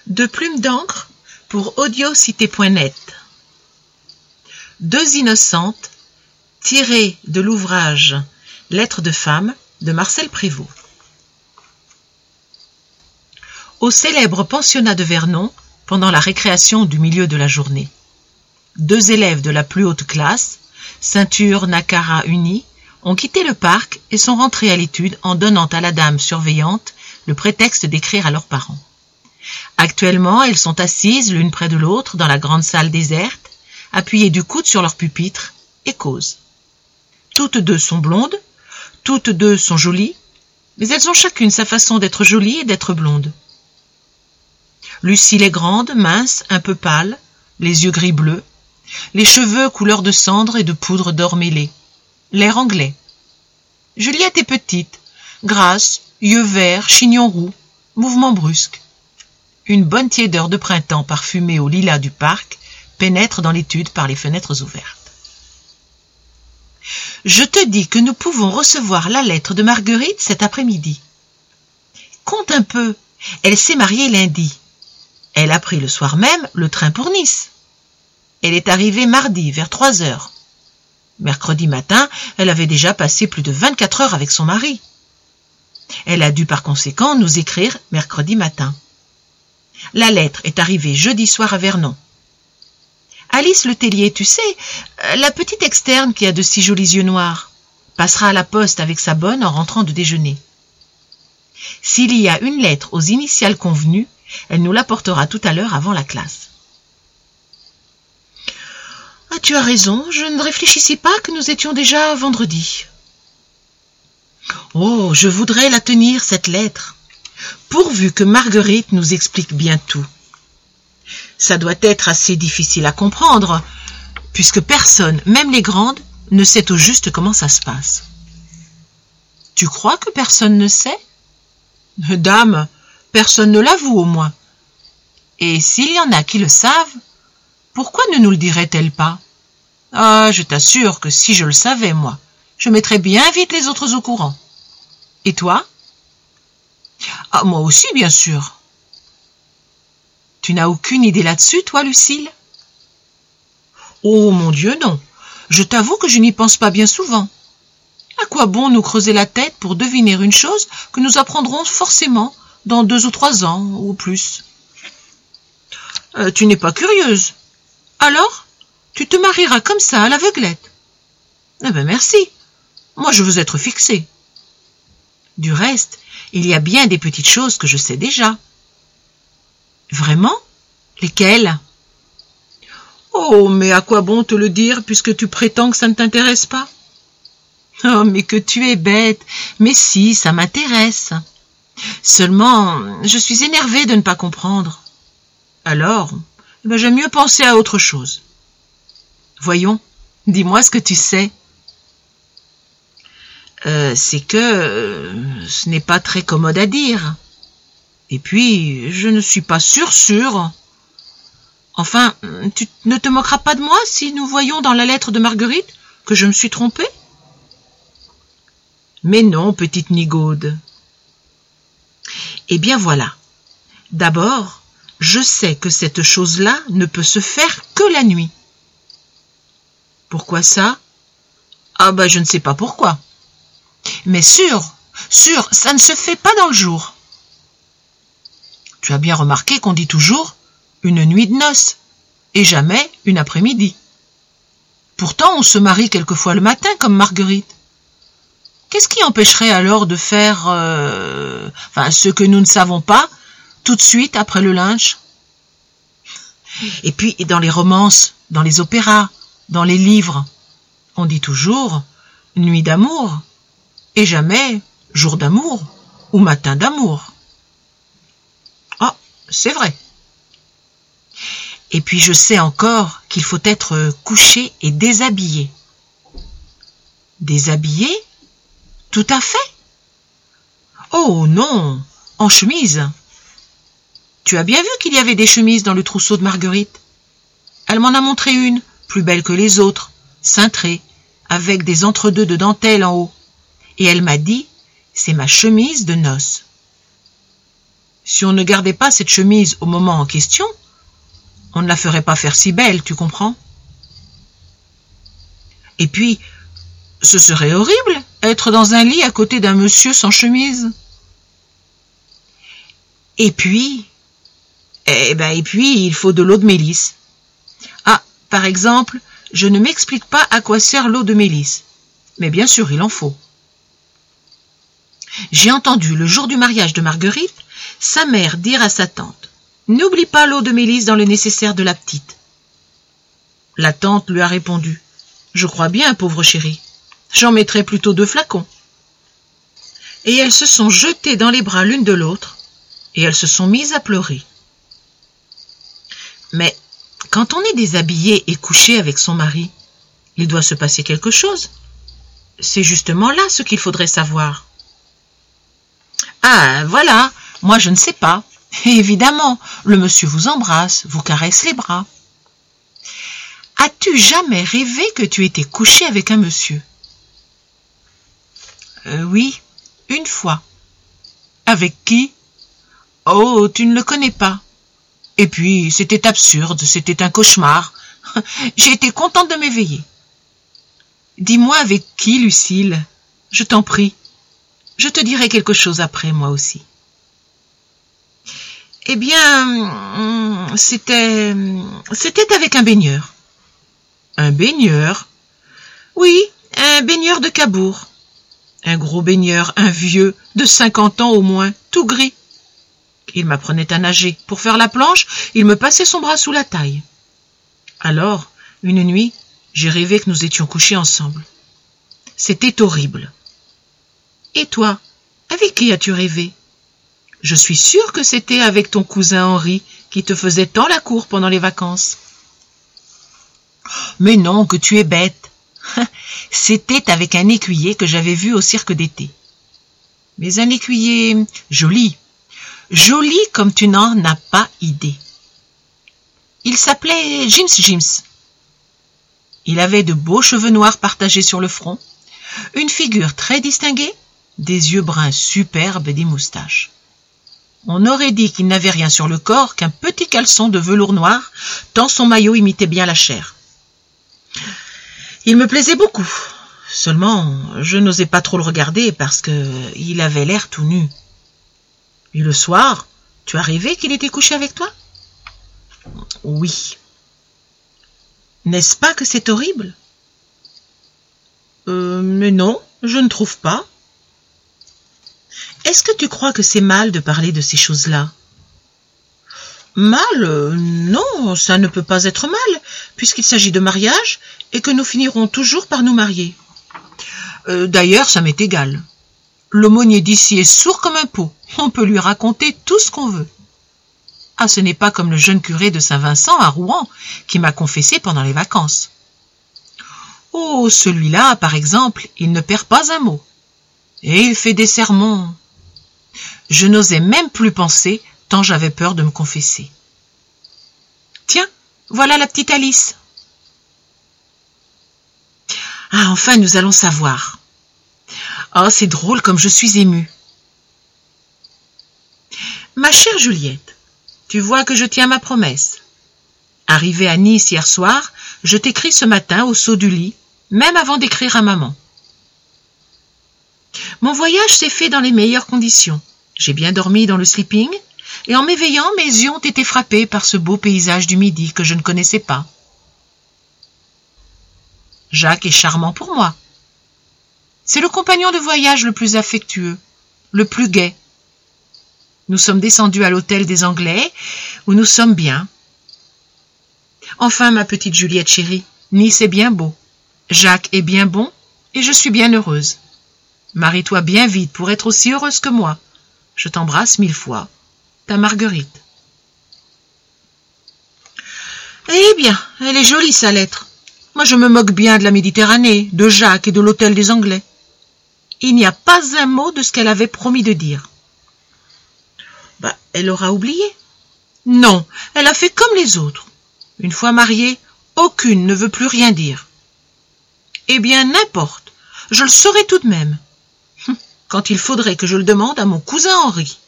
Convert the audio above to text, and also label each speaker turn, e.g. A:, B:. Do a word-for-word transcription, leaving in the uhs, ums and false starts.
A: De plumes d'encre pour audiocité point net. Deux innocentes, tirées de l'ouvrage Lettres de femme de Marcel Prévost. Au célèbre pensionnat de Vernon, pendant la récréation du milieu de la journée, deux élèves de la plus haute classe, ceinture Nakara unie, ont quitté le parc et sont rentrés à l'étude en donnant à la dame surveillante le prétexte d'écrire à leurs parents. Actuellement, elles sont assises l'une près de l'autre dans la grande salle déserte, appuyées du coude sur leur pupitre, et causent. Toutes deux sont blondes, toutes deux sont jolies, mais elles ont chacune sa façon d'être jolie et d'être blonde. Lucille est grande, mince, un peu pâle, les yeux gris-bleu, les cheveux couleur de cendre et de poudre d'or mêlée, l'air anglais. Juliette est petite, grasse, yeux verts, chignon roux, mouvement brusque. Une bonne tiédeur de printemps parfumée au lilas du parc pénètre dans l'étude par les fenêtres ouvertes. Je te dis que nous pouvons recevoir la lettre de Marguerite cet après-midi. Compte un peu, elle s'est mariée lundi. Elle a pris le soir même le train pour Nice. Elle est arrivée mardi vers trois heures. Mercredi matin, elle avait déjà passé plus de vingt-quatre heures avec son mari. Elle a dû par conséquent nous écrire mercredi matin. La lettre est arrivée jeudi soir à Vernon. Alice Letellier, tu sais, la petite externe qui a de si jolis yeux noirs, passera à la poste avec sa bonne en rentrant de déjeuner. S'il y a une lettre aux initiales convenues, elle nous l'apportera tout à l'heure avant la classe. Ah, tu as raison, je ne réfléchissais pas que nous étions déjà vendredi. Oh, je voudrais la tenir, cette lettre, pourvu que Marguerite nous explique bien tout. Ça doit être assez difficile à comprendre, puisque personne, même les grandes, ne sait au juste comment ça se passe. Tu crois que personne ne sait? Dame, personne ne l'avoue au moins. Et s'il y en a qui le savent, pourquoi ne nous le dirait-elle pas? Ah, je t'assure que si je le savais, moi, je mettrais bien vite les autres au courant. Et toi? Ah, moi aussi, bien sûr. Tu n'as aucune idée là-dessus, toi, Lucille? Oh, mon Dieu, non. Je t'avoue que je n'y pense pas bien souvent. À quoi bon nous creuser la tête pour deviner une chose que nous apprendrons forcément dans deux ou trois ans, ou plus? Euh, tu n'es pas curieuse. Alors, tu te marieras comme ça, à l'aveuglette. Eh ben, merci. Moi, je veux être fixée. Du reste, il y a bien des petites choses que je sais déjà. Vraiment? Lesquelles? Oh, mais à quoi bon te le dire puisque tu prétends que ça ne t'intéresse pas? Oh, mais que tu es bête. Mais si, ça m'intéresse. Seulement, je suis énervée de ne pas comprendre. Alors, eh ben, j'aime mieux penser à autre chose. Voyons, dis-moi ce que tu sais. Euh, c'est que euh, ce n'est pas très commode à dire. Et puis, je ne suis pas sûre, sûre. Enfin, tu ne te moqueras pas de moi si nous voyons dans la lettre de Marguerite que je me suis trompée? Mais non, petite nigaude. Eh bien voilà. D'abord, je sais que cette chose-là ne peut se faire que la nuit. Pourquoi ça? Ah ben, je ne sais pas pourquoi. Mais sûr, sûr, ça ne se fait pas dans le jour. Tu as bien remarqué qu'on dit toujours une nuit de noces et jamais une après-midi. Pourtant, on se marie quelquefois le matin comme Marguerite. Qu'est-ce qui empêcherait alors de faire euh, enfin, ce que nous ne savons pas tout de suite après le lunch? Et puis, dans les romances, dans les opéras, dans les livres, on dit toujours nuit d'amour et jamais jour d'amour ou matin d'amour. Ah, c'est vrai. Et puis je sais encore qu'il faut être couché et déshabillé. Déshabillé? Tout à fait. Oh non, en chemise. Tu as bien vu qu'il y avait des chemises dans le trousseau de Marguerite? Elle m'en a montré une, plus belle que les autres, cintrée, avec des entre-deux de dentelle en haut. Et elle m'a dit, c'est ma chemise de noces. Si on ne gardait pas cette chemise au moment en question, on ne la ferait pas faire si belle, tu comprends? Et puis, ce serait horrible, être dans un lit à côté d'un monsieur sans chemise. Et puis, eh ben, et puis, il faut de l'eau de mélisse. Ah, par exemple, je ne m'explique pas à quoi sert l'eau de mélisse. Mais bien sûr, il en faut. J'ai entendu, le jour du mariage de Marguerite, sa mère dire à sa tante « N'oublie pas l'eau de mélisse dans le nécessaire de la petite. » La tante lui a répondu « Je crois bien, pauvre chérie. J'en mettrai plutôt deux flacons. » Et elles se sont jetées dans les bras l'une de l'autre, et elles se sont mises à pleurer. Mais quand on est déshabillé et couché avec son mari, il doit se passer quelque chose. C'est justement là ce qu'il faudrait savoir. Ah, voilà, moi je ne sais pas. Et évidemment, le monsieur vous embrasse, vous caresse les bras. As-tu jamais rêvé que tu étais couché avec un monsieur? euh, Oui, une fois. Avec qui? Oh, tu ne le connais pas. Et puis, c'était absurde, c'était un cauchemar. J'ai été contente de m'éveiller. Dis-moi avec qui, Lucille? Je t'en prie. Je te dirai quelque chose après, moi aussi. Eh bien, c'était... c'était avec un baigneur. Un baigneur? Oui, un baigneur de Cabourg. Un gros baigneur, un vieux, de cinquante ans au moins, tout gris. Il m'apprenait à nager. Pour faire la planche, il me passait son bras sous la taille. Alors, une nuit, j'ai rêvé que nous étions couchés ensemble. C'était horrible. Et toi, avec qui as-tu rêvé? Je suis sûre que c'était avec ton cousin Henri, qui te faisait tant la cour pendant les vacances. Mais non, que tu es bête. C'était avec un écuyer que j'avais vu au cirque d'été. Mais un écuyer joli. Joli comme tu n'en as pas idée. Il s'appelait Gims Gims. Il avait de beaux cheveux noirs partagés sur le front, une figure très distinguée, des yeux bruns superbes et des moustaches. On aurait dit qu'il n'avait rien sur le corps qu'un petit caleçon de velours noir, tant son maillot imitait bien la chair. Il me plaisait beaucoup, seulement je n'osais pas trop le regarder parce que il avait l'air tout nu. Et le soir, tu as rêvé qu'il était couché avec toi? Oui. N'est-ce pas que c'est horrible? Euh, mais non, je ne trouve pas. Est-ce que tu crois que c'est mal de parler de ces choses-là? Mal? euh, Non, ça ne peut pas être mal, puisqu'il s'agit de mariage et que nous finirons toujours par nous marier. Euh, d'ailleurs, ça m'est égal. L'aumônier d'ici est sourd comme un pot. On peut lui raconter tout ce qu'on veut. Ah, ce n'est pas comme le jeune curé de Saint-Vincent à Rouen qui m'a confessé pendant les vacances. Oh, celui-là, par exemple, il ne perd pas un mot. Et il fait des sermons. Je n'osais même plus penser, tant j'avais peur de me confesser. Tiens, voilà la petite Alice. Ah, enfin, nous allons savoir. Oh, c'est drôle comme je suis émue. Ma chère Juliette, tu vois que je tiens ma promesse. Arrivée à Nice hier soir, je t'écris ce matin au saut du lit, même avant d'écrire à maman. Mon voyage s'est fait dans les meilleures conditions. J'ai bien dormi dans le sleeping, et en m'éveillant, mes yeux ont été frappés par ce beau paysage du Midi que je ne connaissais pas. Jacques est charmant pour moi. C'est le compagnon de voyage le plus affectueux, le plus gai. Nous sommes descendus à l'hôtel des Anglais, où nous sommes bien. Enfin, ma petite Juliette chérie, Nice est bien beau, Jacques est bien bon, et je suis bien heureuse. Marie-toi bien vite pour être aussi heureuse que moi. Je t'embrasse mille fois. Ta Marguerite. Eh bien, elle est jolie, sa lettre. Moi, je me moque bien de la Méditerranée, de Jacques et de l'hôtel des Anglais. Il n'y a pas un mot de ce qu'elle avait promis de dire. Bah, elle aura oublié. Non, elle a fait comme les autres. Une fois mariée, aucune ne veut plus rien dire. Eh bien, n'importe, je le saurai tout de même. Quand il faudrait que je le demande à mon cousin Henri.